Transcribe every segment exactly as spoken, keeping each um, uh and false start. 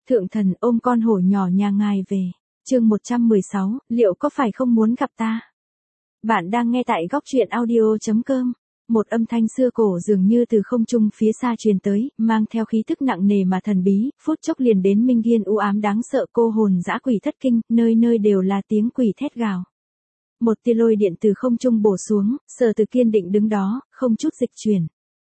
Thượng thần ôm con hổ nhỏ nhà ngài về. Chương một trăm mười sáu, liệu có phải không muốn gặp ta? Bạn đang nghe tại góc truyện audio chấm com. Một âm thanh xưa cổ dường như từ không trung phía xa truyền tới, mang theo khí tức nặng nề mà thần bí, phút chốc liền đến Minh Viên u ám đáng sợ, cô hồn dã quỷ thất kinh, nơi nơi đều là tiếng quỷ thét gào. Một tia lôi điện từ không trung bổ xuống, Sở Từ kiên định đứng đó, không chút dịch chuyển.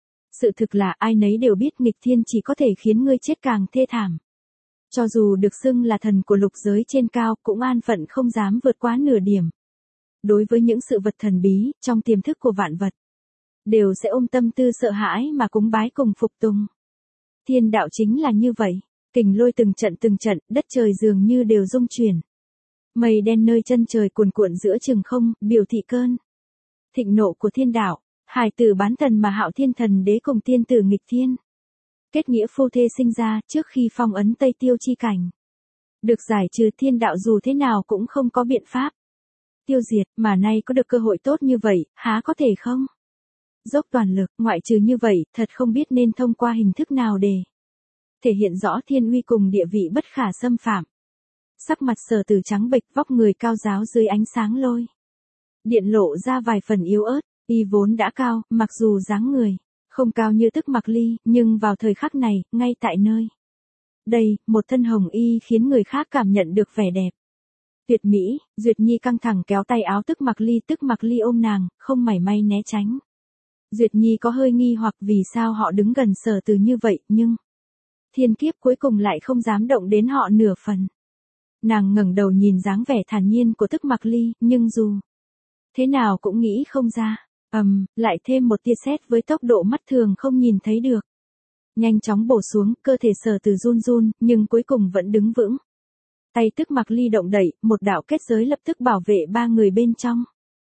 Sự thực là ai nấy đều biết nghịch thiên chỉ có thể khiến ngươi chết càng thê thảm. Cho dù được xưng là thần của lục giới trên cao, cũng an phận không dám vượt quá nửa điểm. Đối với những sự vật thần bí, trong tiềm thức của vạn vật, đều sẽ ôm tâm tư sợ hãi mà cúng bái cùng phục tùng. Thiên đạo chính là như vậy, kình lôi từng trận từng trận, đất trời dường như đều rung chuyển. Mây đen nơi chân trời cuồn cuộn giữa chừng không, biểu thị cơn thịnh nộ của thiên đạo, hài tử bán thần mà Hạo Thiên Thần Đế cùng tiên tử nghịch thiên. Kết nghĩa phu thê sinh ra trước khi phong ấn Tây Tiêu chi cảnh. Được giải trừ thiên đạo dù thế nào cũng không có biện pháp tiêu diệt, mà nay có được cơ hội tốt như vậy, há có thể không? Dốc toàn lực, ngoại trừ như vậy, thật không biết nên thông qua hình thức nào để thể hiện rõ thiên uy cùng địa vị bất khả xâm phạm. Sắc mặt Sở Từ trắng bệch, vóc người cao ráo dưới ánh sáng lôi điện lộ ra vài phần yếu ớt, y vốn đã cao, mặc dù dáng người không cao như Tức Mặc Ly, nhưng vào thời khắc này, ngay tại nơi đây, một thân hồng y khiến người khác cảm nhận được vẻ đẹp tuyệt mỹ. Duyệt Nhi căng thẳng kéo tay áo Tức Mặc Ly, Tức Mặc Ly ôm nàng, không mảy may né tránh. Duyệt Nhi có hơi nghi hoặc vì sao họ đứng gần Sở Từ như vậy, nhưng thiên kiếp cuối cùng lại không dám động đến họ nửa phần. Nàng ngẩng đầu nhìn dáng vẻ thản nhiên của Tức Mặc Ly, nhưng dù thế nào cũng nghĩ không ra. Ầm, um, lại thêm một tia sét với tốc độ mắt thường không nhìn thấy được. Nhanh chóng bổ xuống, cơ thể Sở Từ run run, nhưng cuối cùng vẫn đứng vững. Tay Tức Mặc Ly động đậy, một đạo kết giới lập tức bảo vệ ba người bên trong.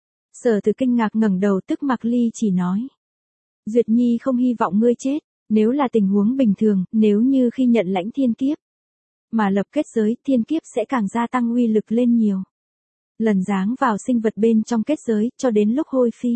Sở Từ kinh ngạc ngẩng đầu, Tức Mặc Ly chỉ nói: Duyệt Nhi không hy vọng ngươi chết, nếu là tình huống bình thường, nếu như khi nhận lãnh thiên kiếp mà lập kết giới, thiên kiếp sẽ càng gia tăng uy lực lên nhiều. Lần giáng vào sinh vật bên trong kết giới, cho đến lúc hôi phi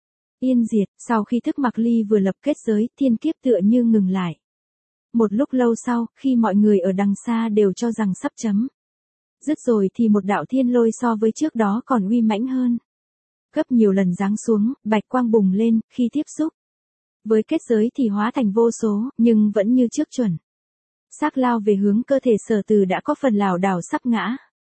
yên diệt, sau khi Tức Mặc Ly vừa lập kết giới, thiên kiếp tựa như ngừng lại. Một lúc lâu sau, khi mọi người ở đằng xa đều cho rằng sắp chấm dứt rồi thì một đạo thiên lôi so với trước đó còn uy mãnh hơn. Gấp nhiều lần giáng xuống, bạch quang bùng lên, khi tiếp xúc với kết giới thì hóa thành vô số, nhưng vẫn như trước chuẩn xác lao về hướng cơ thể Sở Từ đã có phần lảo đảo sắp ngã.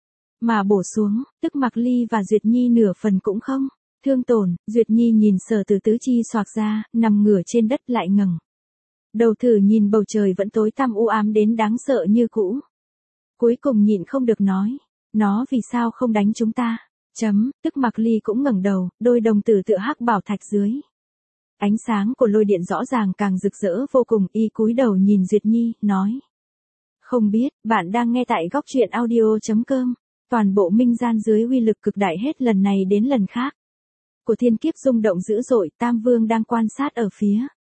Mà bổ xuống, Tức Mặc Ly và Duyệt Nhi nửa phần cũng không thương tổn. Duyệt Nhi nhìn Sở Từ tứ chi xoạc ra, nằm ngửa trên đất lại ngẩng đầu thử nhìn bầu trời vẫn tối tăm u ám đến đáng sợ như cũ. Cuối cùng nhịn không được nói: nó vì sao không đánh chúng ta? Chấm, Tức Mặc Ly cũng ngẩng đầu, đôi đồng tử tựa hắc bảo thạch dưới ánh sáng của lôi điện rõ ràng càng rực rỡ vô cùng, y cúi đầu nhìn Duyệt Nhi, nói: không biết. Bạn đang nghe tại góc truyện audio chấm com. Toàn bộ minh gian dưới uy lực cực đại hết lần này đến lần khác của thiên kiếp rung động dữ dội. Tam Vương đang quan sát ở phía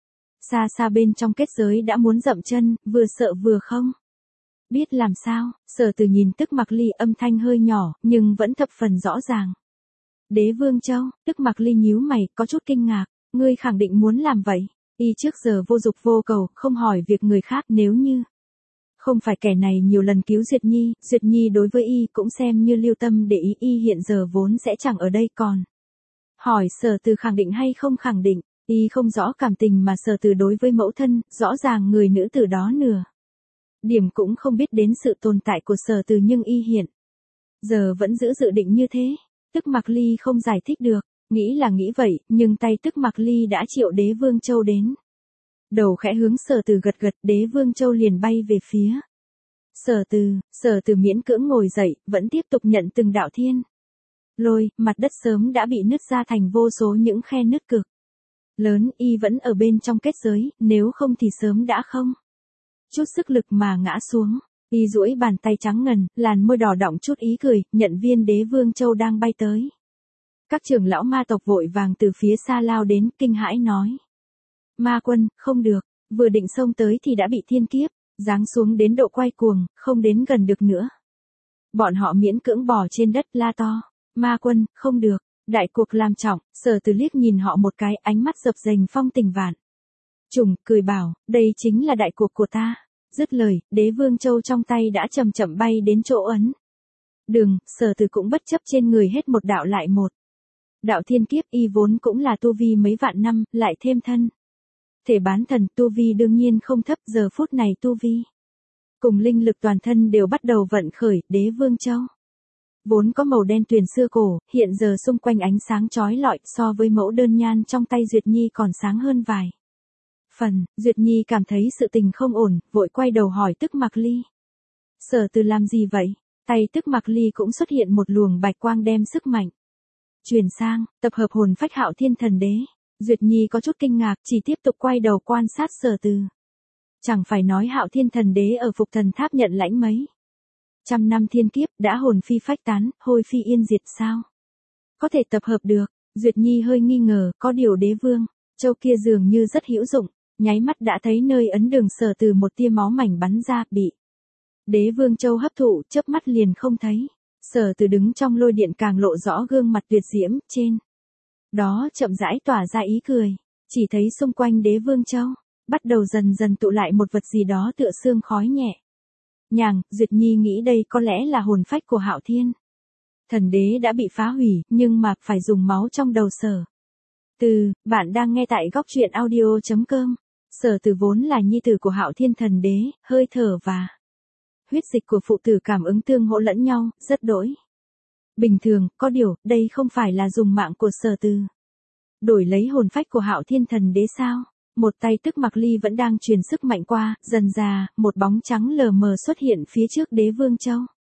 xa xa bên trong kết giới đã muốn dậm chân, vừa sợ vừa không biết làm sao. Sở Từ nhìn Tức Mặc Ly, âm thanh hơi nhỏ, nhưng vẫn thập phần rõ ràng. Đế Vương Châu. Tức Mặc Ly nhíu mày, có chút kinh ngạc. Ngươi khẳng định muốn làm vậy? Y trước giờ vô dục vô cầu, không hỏi việc người khác, nếu như không phải kẻ này nhiều lần cứu Duyệt Nhi, Duyệt Nhi đối với y cũng xem như lưu tâm để ý, y hiện giờ vốn sẽ chẳng ở đây còn. Hỏi Sở Từ khẳng định hay không khẳng định, y không rõ cảm tình mà Sở Từ đối với mẫu thân, rõ ràng người nữ tử đó nửa điểm cũng không biết đến sự tồn tại của Sở Từ, nhưng y hiện giờ vẫn giữ dự định như thế. Tức Mặc Ly không giải thích được, nghĩ là nghĩ vậy, nhưng tay Tức Mặc Ly đã triệu Đế Vương Châu đến. Đầu khẽ hướng Sở Từ gật gật, Đế Vương Châu liền bay về phía Sở Từ. Sở Từ miễn cưỡng ngồi dậy, vẫn tiếp tục nhận từng đạo thiên lôi, mặt đất sớm đã bị nứt ra thành vô số những khe nứt cực lớn, y vẫn ở bên trong kết giới, nếu không thì sớm đã không chút sức lực mà ngã xuống. Y duỗi bàn tay trắng ngần, làn môi đỏ đọng chút ý cười, nhận viên Đế Vương Châu đang bay tới. Các trưởng lão ma tộc vội vàng từ phía xa lao đến, kinh hãi nói: Ma quân, không được. Vừa định xông tới thì đã bị thiên kiếp giáng xuống đến độ quay cuồng, không đến gần được nữa. Bọn họ miễn cưỡng bò trên đất, la to: Ma quân, không được. Đại cuộc làm trọng. Sở Từ liếc nhìn họ một cái, ánh mắt dập dềnh phong tình vạn trùng, cười bảo: đây chính là đại cuộc của ta. Dứt lời, Đế Vương Châu trong tay đã chậm chậm bay đến chỗ ấn. Đường, Sở Từ cũng bất chấp trên người hết một đạo lại một. Đạo thiên kiếp y vốn cũng là tu vi mấy vạn năm, lại thêm thân. Thể bán thần tu vi đương nhiên không thấp, giờ phút này tu vi. Cùng linh lực toàn thân đều bắt đầu vận khởi, Đế Vương Châu. Vốn có màu đen tuyền xưa cổ, hiện giờ xung quanh ánh sáng chói lọi, so với mẫu đơn nhan trong tay Duyệt Nhi còn sáng hơn vài phần. Duyệt Nhi cảm thấy sự tình không ổn, vội quay đầu hỏi Tức Mặc Ly. Sở Từ làm gì vậy? Tay Tức Mặc Ly cũng xuất hiện một luồng bạch quang đem sức mạnh truyền sang, tập hợp hồn phách Hạo Thiên Thần Đế. Duyệt Nhi có chút kinh ngạc, chỉ tiếp tục quay đầu quan sát Sở Từ. Chẳng phải nói Hạo Thiên Thần Đế ở Phục Thần Tháp nhận lãnh mấy trăm năm thiên kiếp, đã hồn phi phách tán, hôi phi yên diệt sao? Có thể tập hợp được. Duyệt Nhi hơi nghi ngờ, có điều Đế Vương Châu kia dường như rất hữu dụng, nháy mắt đã thấy nơi ấn đường Sở Từ một tia máu mảnh bắn ra, bị Đế Vương Châu hấp thụ, chớp mắt liền không thấy. Sở Từ đứng trong lôi điện càng lộ rõ gương mặt tuyệt diễm, trên đó chậm rãi tỏa ra ý cười, chỉ thấy xung quanh Đế Vương Châu bắt đầu dần dần tụ lại một vật gì đó tựa sương khói nhẹ nhàng. Duyệt Nhi nghĩ đây có lẽ là hồn phách của Hạo Thiên Thần Đế đã bị phá hủy, nhưng mà phải dùng máu trong đầu Sở Từ. Bạn đang nghe tại góc truyện audio chấm com. Sở Từ vốn là nhi tử của Hạo Thiên Thần Đế, hơi thở và huyết dịch của phụ tử cảm ứng tương hỗ lẫn nhau, rất đổi bình thường. Có điều, đây không phải là dùng mạng của Sở Từ đổi lấy hồn phách của Hạo Thiên Thần Đế sao? Một tay Tức Mặc Ly vẫn đang truyền sức mạnh qua, dần dà, một bóng trắng lờ mờ xuất hiện phía trước Đế Vương Châu.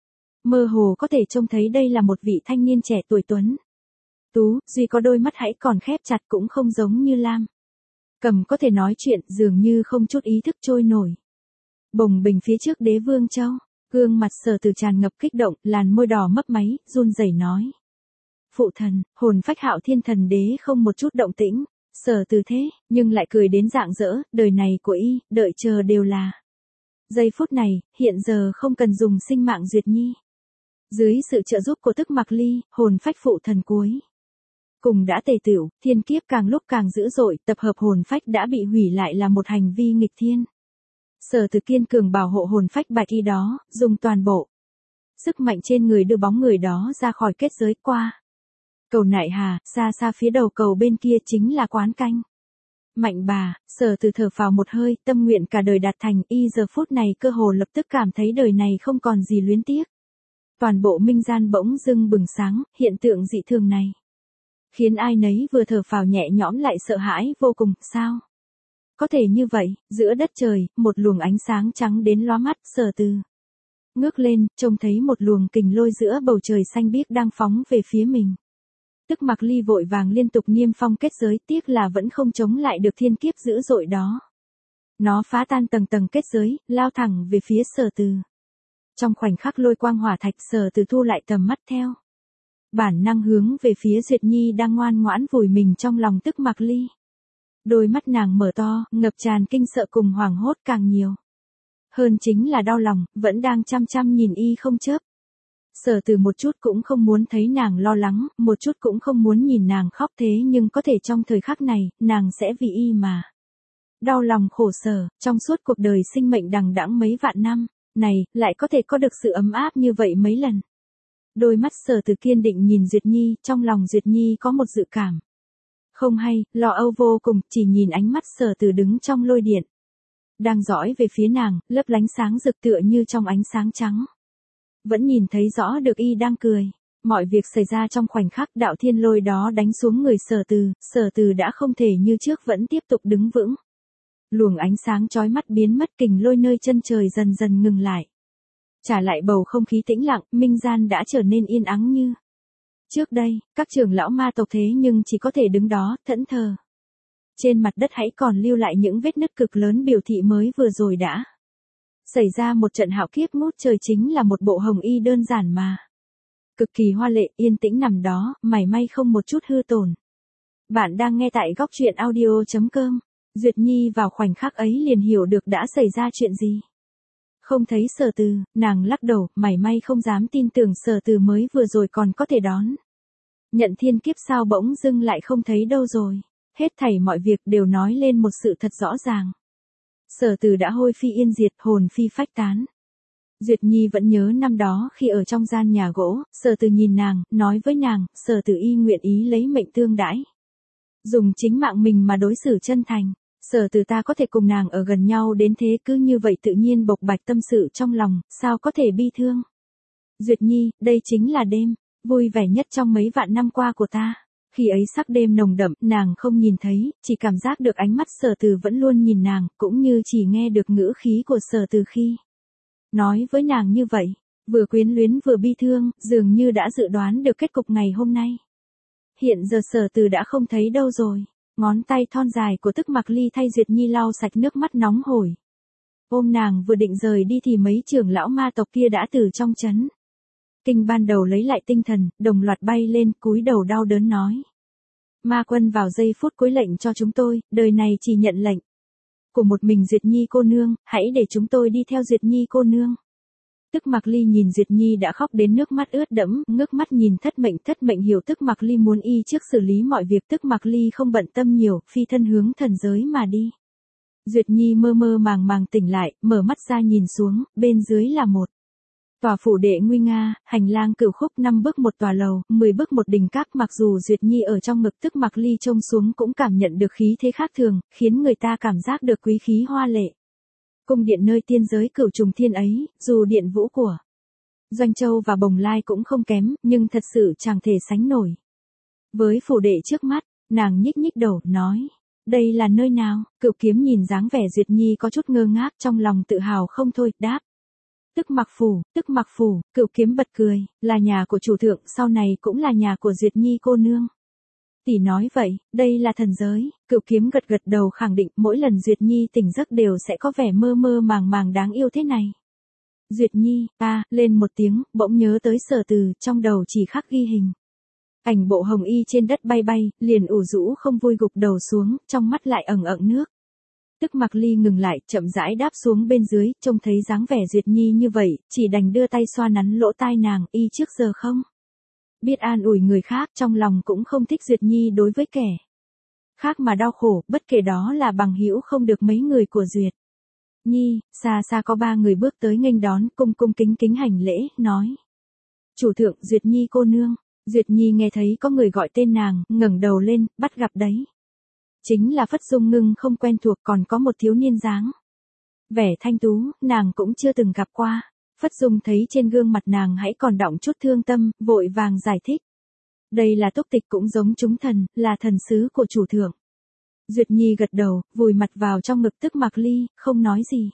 Mơ hồ có thể trông thấy đây là một vị thanh niên trẻ tuổi tuấn tú, duy có đôi mắt hãy còn khép chặt, cũng không giống như Lam Cầm có thể nói chuyện, dường như không chút ý thức trôi nổi bồng bềnh phía trước Đế Vương Châu. Gương mặt Sở Từ tràn ngập kích động, làn môi đỏ mấp máy, run rẩy nói: Phụ thần, hồn phách Hạo Thiên Thần Đế không một chút động tĩnh. Sở Từ thế, nhưng lại cười đến rạng rỡ, đời này của y, đợi chờ đều là giây phút này, hiện giờ không cần dùng sinh mạng Duyệt Nhi. Dưới sự trợ giúp của Tức Mặc Ly, hồn phách phụ thần cuối cùng đã tề tựu, thiên kiếp càng lúc càng dữ dội, tập hợp hồn phách đã bị hủy lại là một hành vi nghịch thiên. Sở Từ kiên cường bảo hộ hồn phách bạch y đó, dùng toàn bộ sức mạnh trên người đưa bóng người đó ra khỏi kết giới qua cầu Nại Hà. Xa xa phía đầu cầu bên kia chính là quán canh Mạnh Bà. Sở Từ thở phào một hơi, tâm nguyện cả đời đạt thành, y giờ phút này cơ hồ lập tức cảm thấy đời này không còn gì luyến tiếc. Toàn bộ minh gian bỗng dưng bừng sáng, hiện tượng dị thường này khiến ai nấy vừa thở phào nhẹ nhõm lại sợ hãi vô cùng. Sao có thể như vậy? Giữa đất trời, một luồng ánh sáng trắng đến lóa mắt. Sở Từ ngước lên, trông thấy một luồng kình lôi giữa bầu trời xanh biếc đang phóng về phía mình. Tức Mặc Ly vội vàng liên tục niêm phong kết giới, tiếc là vẫn không chống lại được thiên kiếp dữ dội đó. Nó phá tan tầng tầng kết giới, lao thẳng về phía Sở Từ. Trong khoảnh khắc lôi quang hỏa thạch, Sở Từ thu lại tầm mắt, theo bản năng hướng về phía Duyệt Nhi đang ngoan ngoãn vùi mình trong lòng Tức Mặc Ly. Đôi mắt nàng mở to, ngập tràn kinh sợ cùng hoảng hốt càng nhiều hơn chính là đau lòng, vẫn đang chăm chăm nhìn y không chớp. Sở Từ một chút cũng không muốn thấy nàng lo lắng, một chút cũng không muốn nhìn nàng khóc, thế nhưng có thể trong thời khắc này, nàng sẽ vì y mà đau lòng khổ sở. Trong suốt cuộc đời sinh mệnh đằng đẵng mấy vạn năm này, lại có thể có được sự ấm áp như vậy mấy lần. Đôi mắt Sở Từ kiên định nhìn Duyệt Nhi, trong lòng Duyệt Nhi có một dự cảm không hay, lo âu vô cùng, chỉ nhìn ánh mắt Sở Từ đứng trong lôi điện đang dõi về phía nàng, lấp lánh sáng rực tựa như trong ánh sáng trắng. Vẫn nhìn thấy rõ được y đang cười. Mọi việc xảy ra trong khoảnh khắc, đạo thiên lôi đó đánh xuống người Sở Từ, Sở Từ đã không thể như trước vẫn tiếp tục đứng vững. Luồng ánh sáng chói mắt biến mất, kình lôi nơi chân trời dần dần ngừng lại. Trả lại bầu không khí tĩnh lặng, minh gian đã trở nên yên ắng như trước đây. Các trưởng lão ma tộc thế nhưng chỉ có thể đứng đó, thẫn thờ. Trên mặt đất hãy còn lưu lại những vết nứt cực lớn biểu thị mới vừa rồi đã xảy ra một trận hạo kiếp ngút trời, chính là một bộ hồng y đơn giản mà cực kỳ hoa lệ, yên tĩnh nằm đó, mảy may không một chút hư tổn. Bạn đang nghe tại góc truyện audio chấm com. Duyệt Nhi vào khoảnh khắc ấy liền hiểu được đã xảy ra chuyện gì. Không thấy Sở Từ, nàng lắc đầu, mảy may không dám tin tưởng Sở Từ mới vừa rồi còn có thể đón nhận thiên kiếp, sao bỗng dưng lại không thấy đâu rồi. Hết thảy mọi việc đều nói lên một sự thật rõ ràng. Sở Từ đã hôi phi yên diệt, hồn phi phách tán. Duyệt Nhi vẫn nhớ năm đó khi ở trong gian nhà gỗ, Sở Từ nhìn nàng, nói với nàng, Sở Từ y nguyện ý lấy mệnh tương đãi. Dùng chính mạng mình mà đối xử chân thành. Sở Từ ta có thể cùng nàng ở gần nhau đến thế, cứ như vậy tự nhiên bộc bạch tâm sự trong lòng, sao có thể bi thương. Duyệt Nhi, đây chính là đêm vui vẻ nhất trong mấy vạn năm qua của ta. Khi ấy sắc đêm nồng đậm, nàng không nhìn thấy, chỉ cảm giác được ánh mắt Sở Từ vẫn luôn nhìn nàng, cũng như chỉ nghe được ngữ khí của Sở Từ khi nói với nàng như vậy, vừa quyến luyến vừa bi thương, dường như đã dự đoán được kết cục ngày hôm nay. Hiện giờ Sở Từ đã không thấy đâu rồi. Ngón tay thon dài của Tức Mặc Ly thay Duyệt Nhi lau sạch nước mắt nóng hổi. Ôm nàng vừa định rời đi thì mấy trưởng lão ma tộc kia đã từ trong trấn kinh ban đầu lấy lại tinh thần, đồng loạt bay lên, cúi đầu đau đớn nói. Ma quân vào giây phút cuối lệnh cho chúng tôi, đời này chỉ nhận lệnh của một mình Duyệt Nhi cô nương, hãy để chúng tôi đi theo Duyệt Nhi cô nương. Tức Mặc Ly nhìn Duyệt Nhi đã khóc đến nước mắt ướt đẫm, ngước mắt nhìn Thất Mệnh, Thất Mệnh hiểu Tức Mặc Ly muốn y trước xử lý mọi việc, Tức Mặc Ly không bận tâm nhiều, phi thân hướng thần giới mà đi. Duyệt Nhi mơ mơ màng màng tỉnh lại, mở mắt ra nhìn xuống, bên dưới là một tòa phủ đệ nguy nga, hành lang cửu khúc, năm bước một tòa lầu, mười bước một đình các, mặc dù Duyệt Nhi ở trong ngực Tức Mặc Ly trông xuống cũng cảm nhận được khí thế khác thường, khiến người ta cảm giác được quý khí hoa lệ. Cung điện nơi tiên giới cửu trùng thiên ấy, dù điện vũ của Doanh Châu và Bồng Lai cũng không kém, nhưng thật sự chẳng thể sánh nổi. Với phủ đệ trước mắt, nàng nhích nhích đầu, nói, đây là nơi nào? Cửu Kiếm nhìn dáng vẻ Duyệt Nhi có chút ngơ ngác, trong lòng tự hào không thôi, đáp. Tức Mặc phủ, Tức Mặc phủ, Cửu Kiếm bật cười, là nhà của chủ thượng, sau này cũng là nhà của Duyệt Nhi cô nương. Tỷ nói vậy, đây là thần giới. Cửu Kiếm gật gật đầu khẳng định, mỗi lần Duyệt Nhi tỉnh giấc đều sẽ có vẻ mơ mơ màng màng đáng yêu thế này. Duyệt Nhi, ta, lên một tiếng, bỗng nhớ tới Sở Từ, trong đầu chỉ khắc ghi hình ảnh bộ hồng y trên đất bay bay, liền ủ rũ không vui gục đầu xuống, trong mắt lại ẩn ẩn nước. Tức Mặc Ly ngừng lại, chậm rãi đáp xuống bên dưới, trông thấy dáng vẻ Duyệt Nhi như vậy, chỉ đành đưa tay xoa nắn lỗ tai nàng, y trước giờ không biết an ủi người khác, trong lòng cũng không thích Duyệt Nhi đối với kẻ khác mà đau khổ, bất kể đó là bằng hữu không được mấy người của Duyệt Nhi. Xa xa có ba người bước tới nghênh đón, cung cung kính kính hành lễ, nói. Chủ thượng, Duyệt Nhi cô nương. Duyệt Nhi nghe thấy có người gọi tên nàng, ngẩng đầu lên, bắt gặp đấy chính là Phất Dung Ngưng không quen thuộc, còn có một thiếu niên dáng vẻ thanh tú, nàng cũng chưa từng gặp qua. Phất Dung thấy trên gương mặt nàng hãy còn đọng chút thương tâm, vội vàng giải thích. Đây là Túc Tịch, cũng giống chúng thần, là thần sứ của chủ thượng. Duyệt Nhi gật đầu, vùi mặt vào trong ngực Tức Mặc Ly, không nói gì.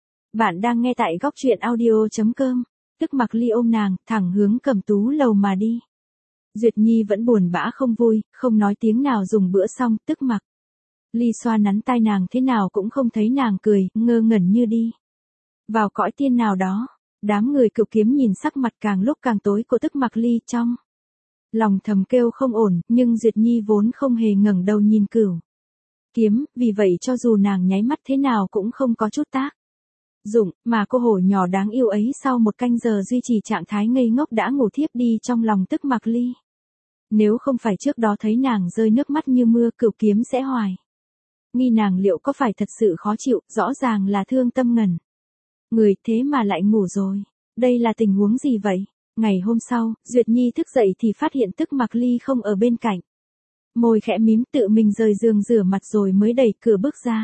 Bạn đang nghe tại góc truyện audio chấm com. Tức Mặc Ly ôm nàng, thẳng hướng Cẩm Tú lầu mà đi. Duyệt Nhi vẫn buồn bã không vui, không nói tiếng nào. Dùng bữa xong, Tức Mặc Ly xoa nắn tai nàng thế nào cũng không thấy nàng cười, ngơ ngẩn như đi vào cõi tiên nào đó. Đám người Cửu Kiếm nhìn sắc mặt càng lúc càng tối của Tức Mặc Ly, trong lòng thầm kêu không ổn, nhưng Duyệt Nhi vốn không hề ngẩng đầu nhìn Cửu Kiếm, vì vậy cho dù nàng nháy mắt thế nào cũng không có chút tác dụng, mà cô hổ nhỏ đáng yêu ấy sau một canh giờ duy trì trạng thái ngây ngốc đã ngủ thiếp đi trong lòng Tức Mặc Ly. Nếu không phải trước đó thấy nàng rơi nước mắt như mưa, Cửu Kiếm sẽ hoài nghi nàng liệu có phải thật sự khó chịu, rõ ràng là thương tâm ngẩn người, thế mà lại ngủ rồi. Đây là tình huống gì vậy? Ngày hôm sau, Duyệt Nhi thức dậy thì phát hiện Tức Mặc Ly không ở bên cạnh. Môi khẽ mím, tự mình rời giường rửa mặt rồi mới đẩy cửa bước ra.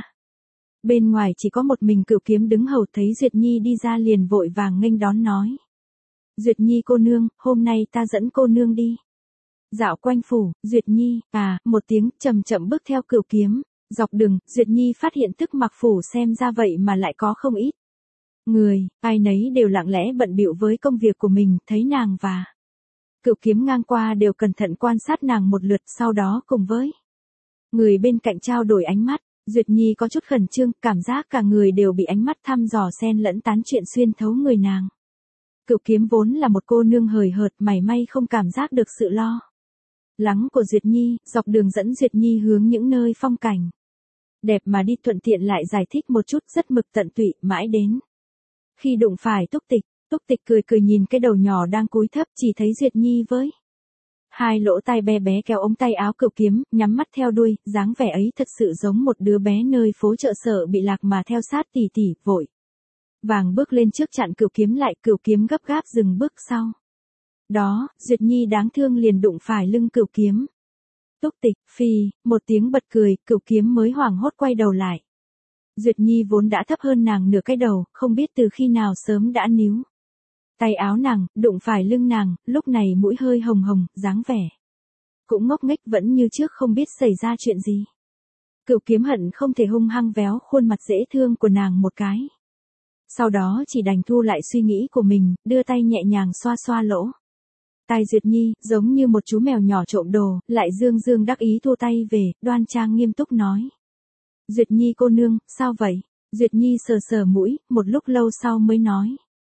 Bên ngoài chỉ có một mình Cửu Kiếm đứng hầu, thấy Duyệt Nhi đi ra liền vội vàng nghênh đón nói. Duyệt Nhi cô nương, hôm nay ta dẫn cô nương đi dạo quanh phủ. Duyệt Nhi, à, một tiếng, chậm chậm bước theo Cửu Kiếm. Dọc đường, Duyệt Nhi phát hiện Tức Mặc phủ xem ra vậy mà lại có không ít người, ai nấy đều lặng lẽ bận bịu với công việc của mình, thấy nàng và Cửu Kiếm ngang qua đều cẩn thận quan sát nàng một lượt, sau đó cùng với người bên cạnh trao đổi ánh mắt. Duyệt Nhi có chút khẩn trương, cảm giác cả người đều bị ánh mắt thăm dò xen lẫn tán chuyện xuyên thấu người nàng. Cửu Kiếm vốn là một cô nương hời hợt, mảy may không cảm giác được sự lo lắng của Duyệt Nhi, dọc đường dẫn Duyệt Nhi hướng những nơi phong cảnh đẹp mà đi, thuận tiện lại giải thích một chút, rất mực tận tụy, mãi đến khi đụng phải Túc Tịch. Túc Tịch cười cười nhìn cái đầu nhỏ đang cúi thấp, chỉ thấy Duyệt Nhi với Hai lỗ tai bé bé kéo ống tay áo Cửu Kiếm, nhắm mắt theo đuôi, dáng vẻ ấy thật sự giống một đứa bé nơi phố chợ sợ bị lạc mà theo sát tỉ tỉ, vội vàng bước lên trước chặn Cửu Kiếm lại. Cửu Kiếm gấp gáp dừng bước sau. Đó, Duyệt Nhi đáng thương liền đụng phải lưng Cửu Kiếm. Túc Tịch, phì, một tiếng bật cười, Cửu Kiếm mới hoảng hốt quay đầu lại. Duyệt Nhi vốn đã thấp hơn nàng nửa cái đầu, không biết từ khi nào sớm đã níu tay áo nàng, đụng phải lưng nàng, lúc này mũi hơi hồng hồng, dáng vẻ cũng ngốc nghếch vẫn như trước không biết xảy ra chuyện gì. Cửu Kiếm hận không thể hung hăng véo khuôn mặt dễ thương của nàng một cái. Sau đó chỉ đành thu lại suy nghĩ của mình, đưa tay nhẹ nhàng xoa xoa lỗ tai Duyệt Nhi, giống như một chú mèo nhỏ trộm đồ, lại dương dương đắc ý thu tay về, đoan trang nghiêm túc nói. Duyệt Nhi cô nương, sao vậy? Duyệt Nhi sờ sờ mũi, một lúc lâu sau mới nói.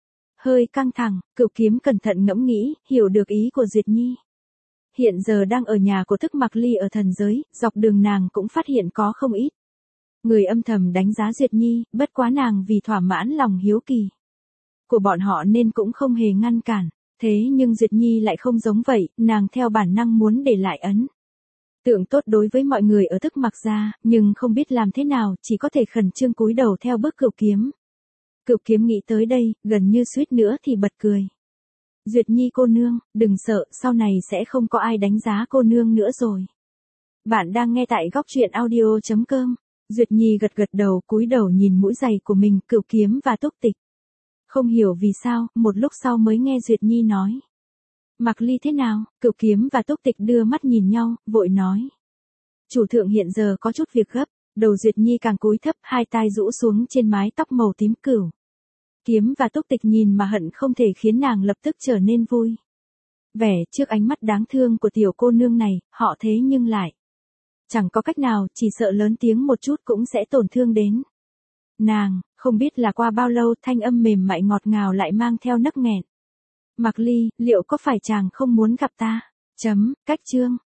Hơi căng thẳng, Cửu Kiếm cẩn thận ngẫm nghĩ, hiểu được ý của Duyệt Nhi. Hiện giờ đang ở nhà của Thức Mặc Ly ở thần giới, dọc đường nàng cũng phát hiện có không ít người âm thầm đánh giá Duyệt Nhi, bất quá nàng vì thỏa mãn lòng hiếu kỳ của bọn họ nên cũng không hề ngăn cản. Thế nhưng Duyệt Nhi lại không giống vậy, nàng theo bản năng muốn để lại ấn tượng tốt đối với mọi người ở Thức Mặc gia, nhưng không biết làm thế nào, chỉ có thể khẩn trương cúi đầu theo bước Cửu Kiếm. Cửu Kiếm nghĩ tới đây, gần như suýt nữa thì bật cười. Duyệt Nhi cô nương, đừng sợ, sau này sẽ không có ai đánh giá cô nương nữa rồi. Bạn đang nghe tại góc truyện audio chấm com. Duyệt Nhi gật gật đầu, cúi đầu nhìn mũi giày của mình, Cửu Kiếm và Túc Tịch. Không hiểu vì sao, một lúc sau mới nghe Duyệt Nhi nói. Mặc Ly thế nào? Cửu Kiếm và Túc Tịch đưa mắt nhìn nhau, vội nói. Chủ thượng hiện giờ có chút việc gấp. Đầu Duyệt Nhi càng cúi thấp, hai tai rũ xuống trên mái tóc màu tím. Cửu Kiếm và Túc Tịch nhìn mà hận không thể khiến nàng lập tức trở nên vui vẻ trước ánh mắt đáng thương của tiểu cô nương này, họ thế nhưng lại chẳng có cách nào, chỉ sợ lớn tiếng một chút cũng sẽ tổn thương đến nàng. Không biết là qua bao lâu, thanh âm mềm mại ngọt ngào lại mang theo nấc nghẹn. Mặc Ly, liệu có phải chàng không muốn gặp ta? Chấm, cách chương.